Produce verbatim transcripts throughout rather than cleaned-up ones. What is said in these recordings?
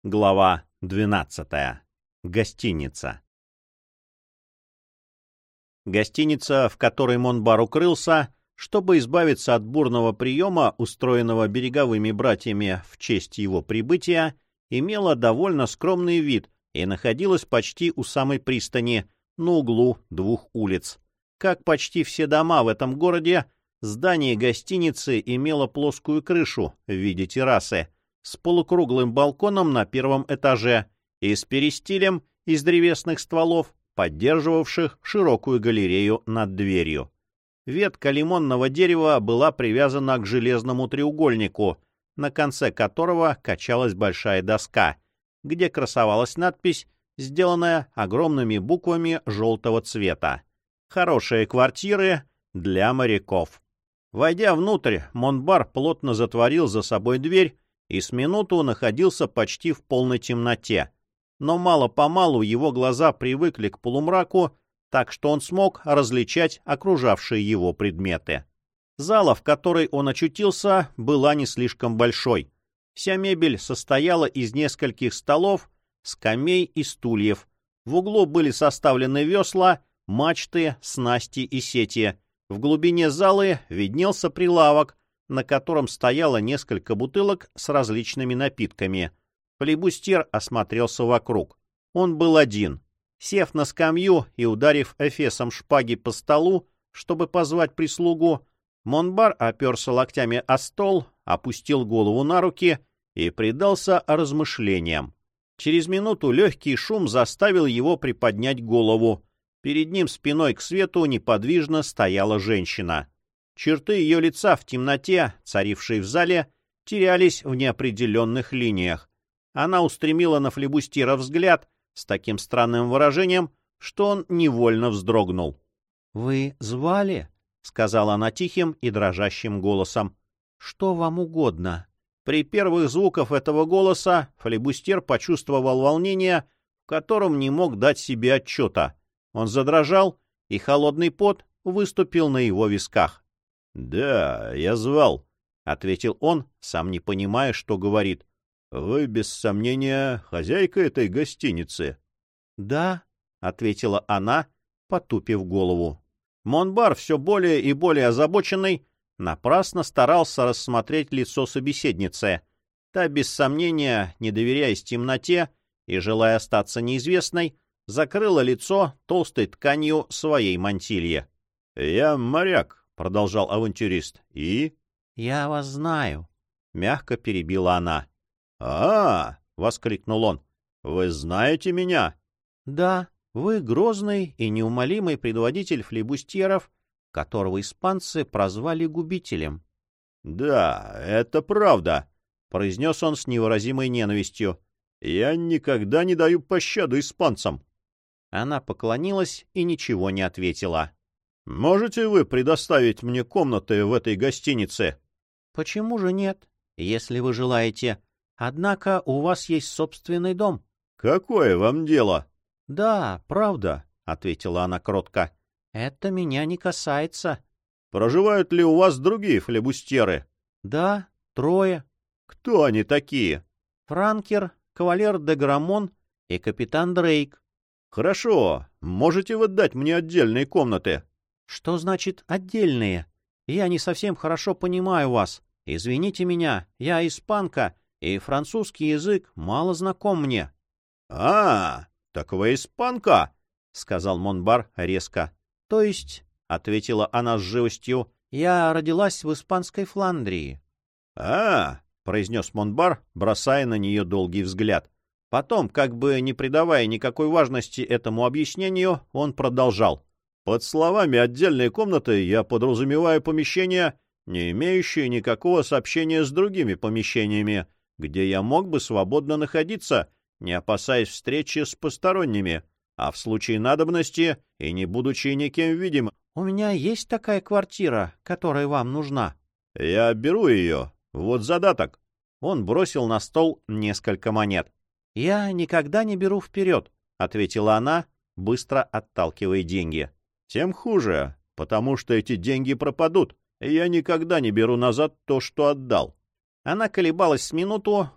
Глава двенадцатая. Гостиница. Гостиница, в которой Монбар укрылся, чтобы избавиться от бурного приема, устроенного береговыми братьями в честь его прибытия, имела довольно скромный вид и находилась почти у самой пристани, на углу двух улиц. Как почти все дома в этом городе, здание гостиницы имело плоскую крышу в виде террасы с полукруглым балконом на первом этаже и с перистилем из древесных стволов, поддерживавших широкую галерею над дверью. Ветка лимонного дерева была привязана к железному треугольнику, на конце которого качалась большая доска, где красовалась надпись, сделанная огромными буквами желтого цвета: «Хорошие квартиры для моряков». Войдя внутрь, Монбар плотно затворил за собой дверь и с минуту находился почти в полной темноте. Но мало-помалу его глаза привыкли к полумраку, так что он смог различать окружавшие его предметы. Зала, в которой он очутился, была не слишком большой. Вся мебель состояла из нескольких столов, скамей и стульев. В углу были составлены весла, мачты, снасти и сети. В глубине залы виднелся прилавок, на котором стояло несколько бутылок с различными напитками. Флибустьер осмотрелся вокруг. Он был один. Сев на скамью и ударив эфесом шпаги по столу, чтобы позвать прислугу, Монбар оперся локтями о стол, опустил голову на руки и предался размышлениям. Через минуту легкий шум заставил его приподнять голову. Перед ним спиной к свету неподвижно стояла женщина. Черты ее лица в темноте, царившей в зале, терялись в неопределенных линиях. Она устремила на флибустьера взгляд с таким странным выражением, что он невольно вздрогнул. — Вы звали? — сказала она тихим и дрожащим голосом. — Что вам угодно? При первых звуках этого голоса флибустьер почувствовал волнение, в котором не мог дать себе отчета. Он задрожал, и холодный пот выступил на его висках. — Да, я звал, — ответил он, сам не понимая, что говорит. — Вы, без сомнения, хозяйка этой гостиницы? — Да, — ответила она, потупив голову. Монбар, все более и более озабоченный, напрасно старался рассмотреть лицо собеседницы. Та, без сомнения, не доверяясь темноте и желая остаться неизвестной, закрыла лицо толстой тканью своей мантильи. — Я моряк, — продолжал авантюрист, — и... — Я вас знаю, — мягко перебила она. — А-а-а! — воскликнул он. — Вы знаете меня? — Да, вы грозный и неумолимый предводитель флибустьеров, которого испанцы прозвали губителем. — Да, это правда, — произнес он с невыразимой ненавистью. — Я никогда не даю пощады испанцам. Она поклонилась и ничего не ответила. — Можете вы предоставить мне комнаты в этой гостинице? — Почему же нет, если вы желаете? Однако у вас есть собственный дом. — Какое вам дело? — Да, правда, — ответила она кротко. — Это меня не касается. — Проживают ли у вас другие флибустьеры? — Да, трое. — Кто они такие? — Франкер, кавалер де Грамон и капитан Дрейк. — Хорошо. Можете вы дать мне отдельные комнаты? — Что значит «отдельные»? Я не совсем хорошо понимаю вас. Извините меня, я испанка, и французский язык мало знаком мне. — А, так вы испанка, — сказал Монбар резко. — То есть, — ответила она с живостью, — я родилась в испанской Фландрии. — А, — произнес Монбар, бросая на нее долгий взгляд. Потом, как бы не придавая никакой важности этому объяснению, он продолжал. Под словами «отдельные комнаты» я подразумеваю помещения, не имеющие никакого сообщения с другими помещениями, где я мог бы свободно находиться, не опасаясь встречи с посторонними, а в случае надобности и не будучи никем видим. — У меня есть такая квартира, которая вам нужна. — Я беру ее. Вот задаток. Он бросил на стол несколько монет. — Я никогда не беру вперед, — ответила она, быстро отталкивая деньги. — Тем хуже, потому что эти деньги пропадут. Я никогда не беру назад то, что отдал. Она колебалась с минуту,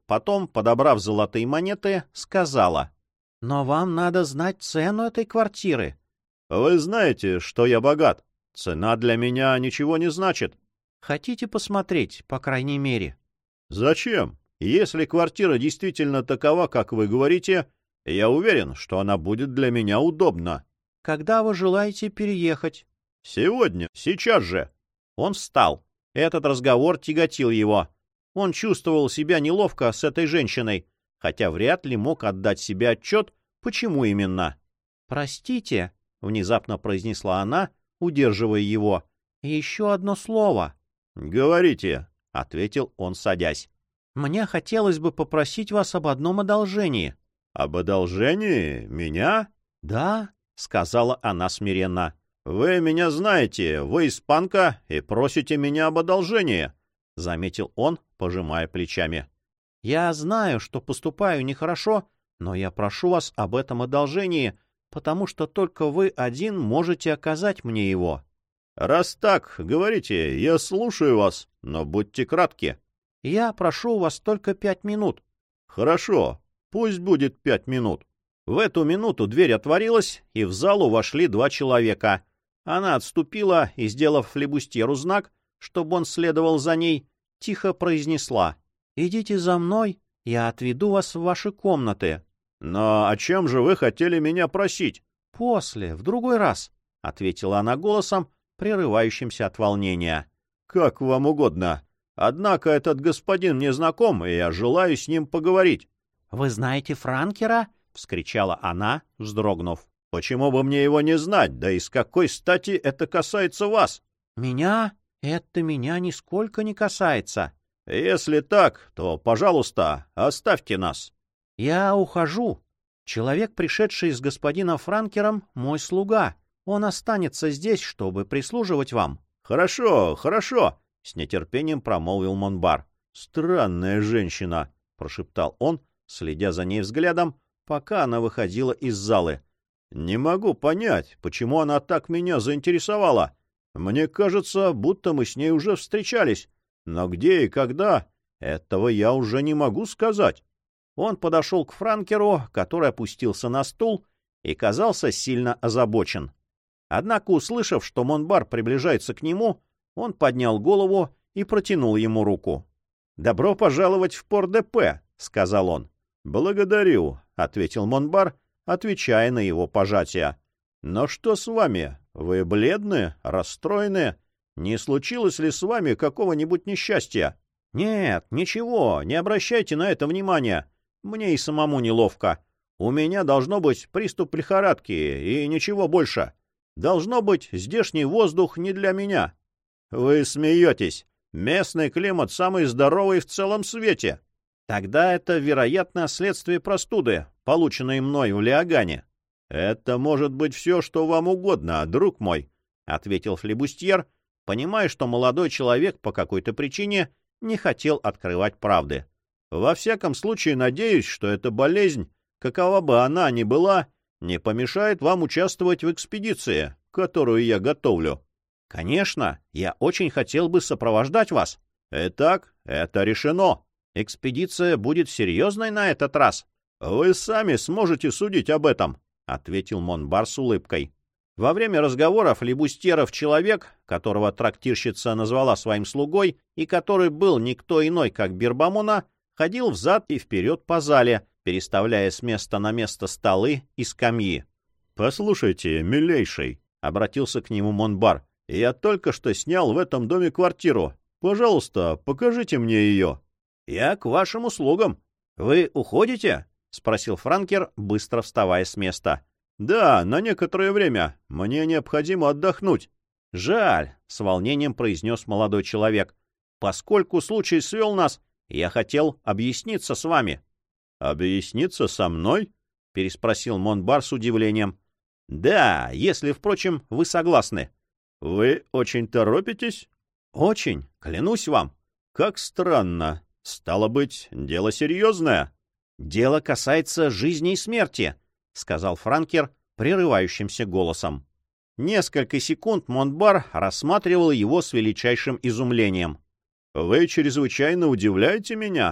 потом, подобрав золотые монеты, сказала: «Но вам надо знать цену этой квартиры». «Вы знаете, что я богат. Цена для меня ничего не значит». «Хотите посмотреть, по крайней мере?» «Зачем? Если квартира действительно такова, как вы говорите, я уверен, что она будет для меня удобна». «Когда вы желаете переехать?» «Сегодня, сейчас же». Он встал. Этот разговор тяготил его. Он чувствовал себя неловко с этой женщиной, хотя вряд ли мог отдать себе отчет, почему именно. «Простите», — внезапно произнесла она, удерживая его, — «еще одно слово». «Говорите», — ответил он, садясь. «Мне хотелось бы попросить вас об одном одолжении». «Об одолжении? Меня?» «Да», — сказала она смиренно. «Вы меня знаете, вы испанка, и просите меня об одолжении», — заметил он, пожимая плечами. «Я знаю, что поступаю нехорошо, но я прошу вас об этом одолжении, потому что только вы один можете оказать мне его». «Раз так, говорите, я слушаю вас, но будьте кратки». «Я прошу у вас только пять минут». «Хорошо, пусть будет пять минут». В эту минуту дверь отворилась, и в залу вошли два человека. Она отступила и, сделав флебустьеру знак, чтобы он следовал за ней, тихо произнесла: «Идите за мной, я отведу вас в ваши комнаты». «Но о чем же вы хотели меня просить?» «После, в другой раз», — ответила она голосом, прерывающимся от волнения. «Как вам угодно. Однако этот господин мне знаком, и я желаю с ним поговорить». «Вы знаете Франкера?» — вскричала она, вздрогнув. «Почему бы мне его не знать? Да и с какой стати это касается вас?» «Меня? Это меня нисколько не касается». «Если так, то, пожалуйста, оставьте нас». «Я ухожу. Человек, пришедший с господином Франкером, мой слуга. Он останется здесь, чтобы прислуживать вам». «Хорошо, хорошо», — с нетерпением промолвил Монбар. «Странная женщина», — прошептал он, следя за ней взглядом, пока она выходила из залы. «Не могу понять, почему она так меня заинтересовала. Мне кажется, будто мы с ней уже встречались. Но где и когда, этого я уже не могу сказать». Он подошел к Франкеру, который опустился на стул и казался сильно озабочен. Однако, услышав, что Монбар приближается к нему, он поднял голову и протянул ему руку. «Добро пожаловать в Пор-де-Пе», — сказал он. «Благодарю», — ответил Монбар, отвечая на его пожатие. «Но что с вами? Вы бледны, расстроены? Не случилось ли с вами какого-нибудь несчастья?» «Нет, ничего, не обращайте на это внимания. Мне и самому неловко. У меня должно быть приступ лихорадки, и ничего больше. Должно быть, здешний воздух не для меня». «Вы смеетесь. Местный климат самый здоровый в целом свете». «Тогда это, вероятно, следствие простуды, полученной мной в Лиагане». «Это может быть все, что вам угодно, друг мой», — ответил флебустьер, понимая, что молодой человек по какой-то причине не хотел открывать правды. «Во всяком случае, надеюсь, что эта болезнь, какова бы она ни была, не помешает вам участвовать в экспедиции, которую я готовлю». «Конечно, я очень хотел бы сопровождать вас». «Итак, это решено. Экспедиция будет серьезной на этот раз». «Вы сами сможете судить об этом», — ответил Монбар с улыбкой. Во время разговора флебустьеров человек, которого трактирщица назвала своим слугой и который был никто иной, как Бирбамона, ходил взад и вперед по зале, переставляя с места на место столы и скамьи. «Послушайте, милейший», — обратился к нему Монбар, — «я только что снял в этом доме квартиру. Пожалуйста, покажите мне ее». «Я к вашим услугам. Вы уходите?» — спросил Франкер, быстро вставая с места. «Да, на некоторое время. Мне необходимо отдохнуть». «Жаль», — с волнением произнес молодой человек. «Поскольку случай свел нас, я хотел объясниться с вами». «Объясниться со мной?» — переспросил Монбар с удивлением. «Да, если, впрочем, вы согласны». «Вы очень торопитесь?» «Очень, клянусь вам». «Как странно. Стало быть, дело серьезное». «Дело касается жизни и смерти», — сказал Франкер прерывающимся голосом. Несколько секунд Монбар рассматривал его с величайшим изумлением. «Вы чрезвычайно удивляете меня.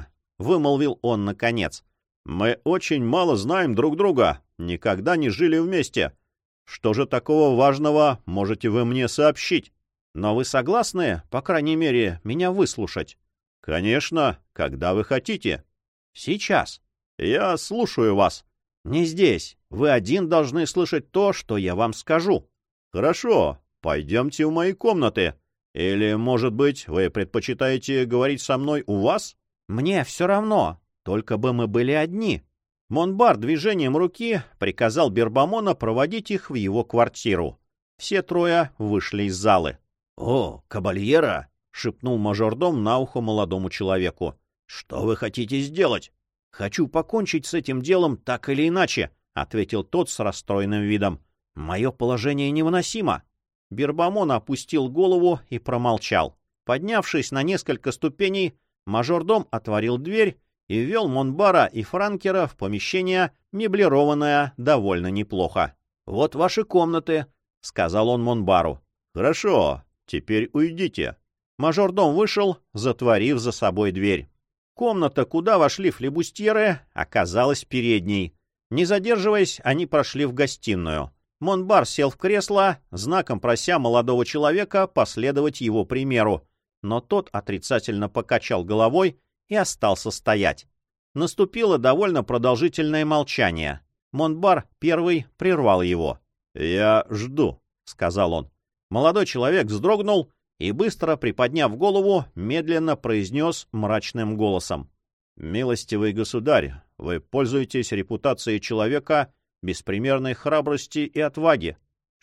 вымолвил он наконец. «Мы очень мало знаем друг друга, никогда не жили вместе. Что же такого важного можете вы мне сообщить? Но вы согласны, по крайней мере, меня выслушать?» «Конечно, когда вы хотите». «Сейчас». «Я слушаю вас». «Не здесь. Вы один должны слышать то, что я вам скажу». «Хорошо, пойдемте в мои комнаты. Или, может быть, вы предпочитаете говорить со мной у вас?» «Мне все равно, только бы мы были одни». Монбар движением руки приказал Бербамона проводить их в его квартиру. Все трое вышли из залы. «О, кабальера!» — шепнул мажордом на ухо молодому человеку. «Что вы хотите сделать?» «Хочу покончить с этим делом так или иначе», — ответил тот с расстроенным видом. «Мое положение невыносимо». Бербамон опустил голову и промолчал. Поднявшись на несколько ступеней, мажордом отворил дверь и ввел Монбара и Франкера в помещение, меблированное довольно неплохо. «Вот ваши комнаты», — сказал он Монбару. «Хорошо, теперь уйдите». Мажордом вышел, затворив за собой дверь. Комната, куда вошли флебустьеры, оказалась передней. Не задерживаясь, они прошли в гостиную. Монбар сел в кресло, знаком прося молодого человека последовать его примеру, но тот отрицательно покачал головой и остался стоять. Наступило довольно продолжительное молчание. Монбар первый прервал его. «Я жду», — сказал он. Молодой человек вздрогнул и, быстро приподняв голову, медленно произнес мрачным голосом. «Милостивый государь, вы пользуетесь репутацией человека беспримерной храбрости и отваги».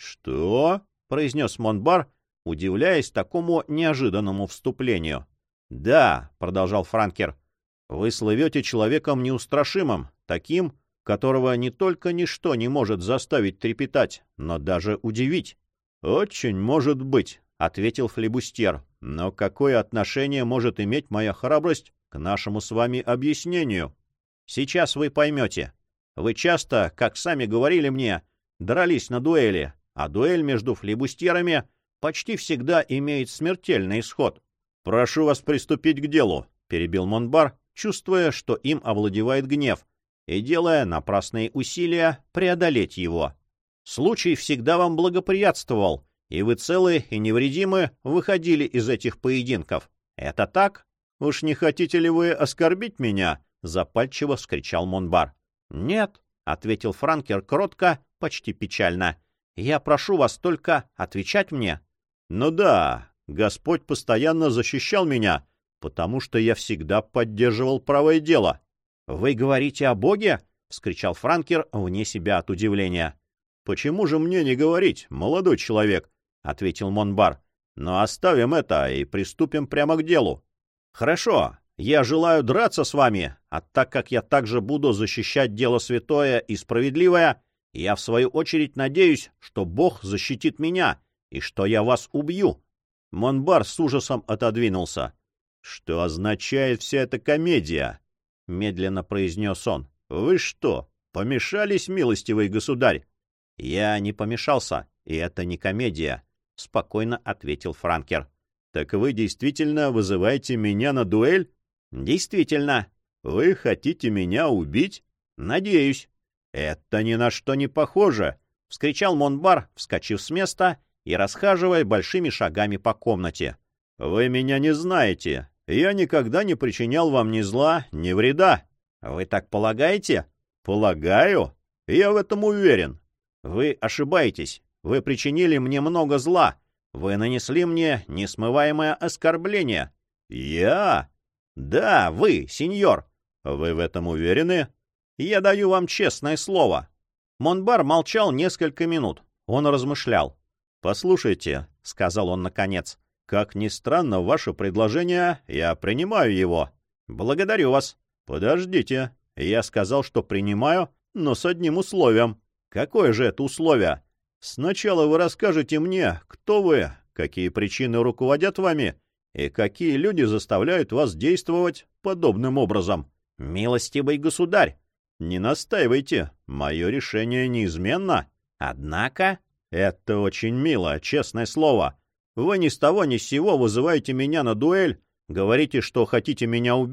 «Что?» — произнес Монбар, удивляясь такому неожиданному вступлению. «Да», — продолжал Франкер, — «вы слывете человеком неустрашимым, таким, которого не только ничто не может заставить трепетать, но даже удивить». «Очень может быть», — ответил флебустьер, — «но какое отношение может иметь моя храбрость к нашему с вами объяснению?» «Сейчас вы поймете. Вы часто, как сами говорили мне, дрались на дуэли, а дуэль между флебустьерами почти всегда имеет смертельный исход». «Прошу вас приступить к делу», — перебил Монбар, чувствуя, что им овладевает гнев, и делая напрасные усилия преодолеть его. «Случай всегда вам благоприятствовал, и вы целы и невредимы выходили из этих поединков. Это так? Уж не хотите ли вы оскорбить меня?» — запальчиво вскричал Монбар. «Нет», — ответил Франкер кротко, почти печально. «Я прошу вас только отвечать мне». «Ну да, Господь постоянно защищал меня, потому что я всегда поддерживал правое дело». «Вы говорите о Боге?» — вскричал Франкер вне себя от удивления. «Почему же мне не говорить, молодой человек?» — ответил Монбар. «Но оставим это и приступим прямо к делу». «Хорошо, я желаю драться с вами, а так как я также буду защищать дело святое и справедливое, я в свою очередь надеюсь, что Бог защитит меня и что я вас убью». Монбар с ужасом отодвинулся. «Что означает вся эта комедия?» — медленно произнес он. «Вы что, помешались, милостивый государь?» «Я не помешался, и это не комедия», — спокойно ответил Франкер. «Так вы действительно вызываете меня на дуэль?» «Действительно». «Вы хотите меня убить?» «Надеюсь». «Это ни на что не похоже», — вскричал Монбар, вскочив с места и расхаживая большими шагами по комнате. «Вы меня не знаете. Я никогда не причинял вам ни зла, ни вреда». «Вы так полагаете?» «Полагаю? Я в этом уверен». «Вы ошибаетесь. Вы причинили мне много зла. Вы нанесли мне несмываемое оскорбление». «Я?» «Да, вы, сеньор». «Вы в этом уверены?» «Я даю вам честное слово». Монбар молчал несколько минут. Он размышлял. «Послушайте», — сказал он наконец, — «как ни странно ваше предложение, я принимаю его». «Благодарю вас». «Подождите. Я сказал, что принимаю, но с одним условием». «Какое же это условие?» «Сначала вы расскажете мне, кто вы, какие причины руководят вами и какие люди заставляют вас действовать подобным образом». «Милостивый государь!» «Не настаивайте, мое решение неизменно». «Однако...» «Это очень мило, честное слово. Вы ни с того ни с сего вызываете меня на дуэль, говорите, что хотите меня убить,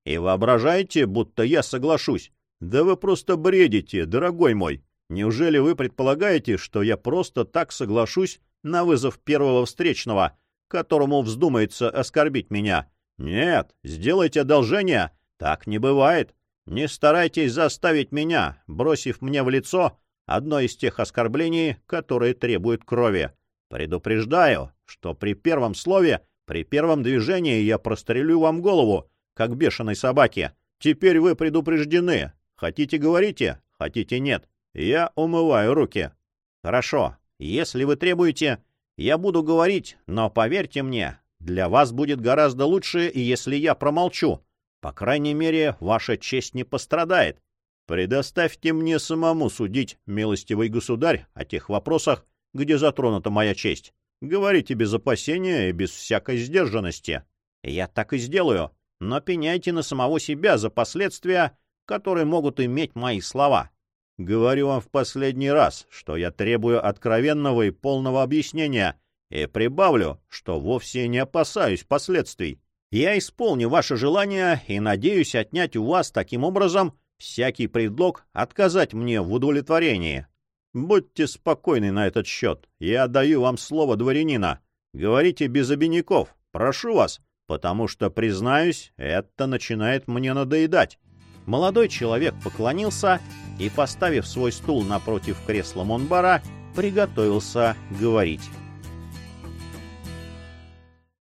И воображаете, будто я соглашусь? Да вы просто бредите, дорогой мой. Неужели вы предполагаете, что я просто так соглашусь на вызов первого встречного, которому вздумается оскорбить меня? Нет, сделайте одолжение, так не бывает. Не старайтесь заставить меня, бросив мне в лицо одно из тех оскорблений, которые требуют крови. Предупреждаю, что при первом слове, при первом движении я прострелю вам голову, как бешеной собаке. Теперь вы предупреждены. Хотите — говорите, хотите — нет. Я умываю руки. Хорошо, если вы требуете, я буду говорить, но поверьте мне, для вас будет гораздо лучше, если я промолчу. По крайней мере, ваша честь не пострадает. Предоставьте мне самому судить, милостивый государь, о тех вопросах, где затронута моя честь. Говорите без опасения и без всякой сдержанности. Я так и сделаю, но пеняйте на самого себя за последствия, которые могут иметь мои слова. Говорю вам в последний раз, что я требую откровенного и полного объяснения, и прибавлю, что вовсе не опасаюсь последствий. Я исполню ваше желание и надеюсь отнять у вас таким образом всякий предлог отказать мне в удовлетворении. Будьте спокойны на этот счет. Я даю вам слово дворянина. Говорите без обиняков, прошу вас, потому что, признаюсь, это начинает мне надоедать. Молодой человек поклонился и, поставив свой стул напротив кресла Монбара, приготовился говорить.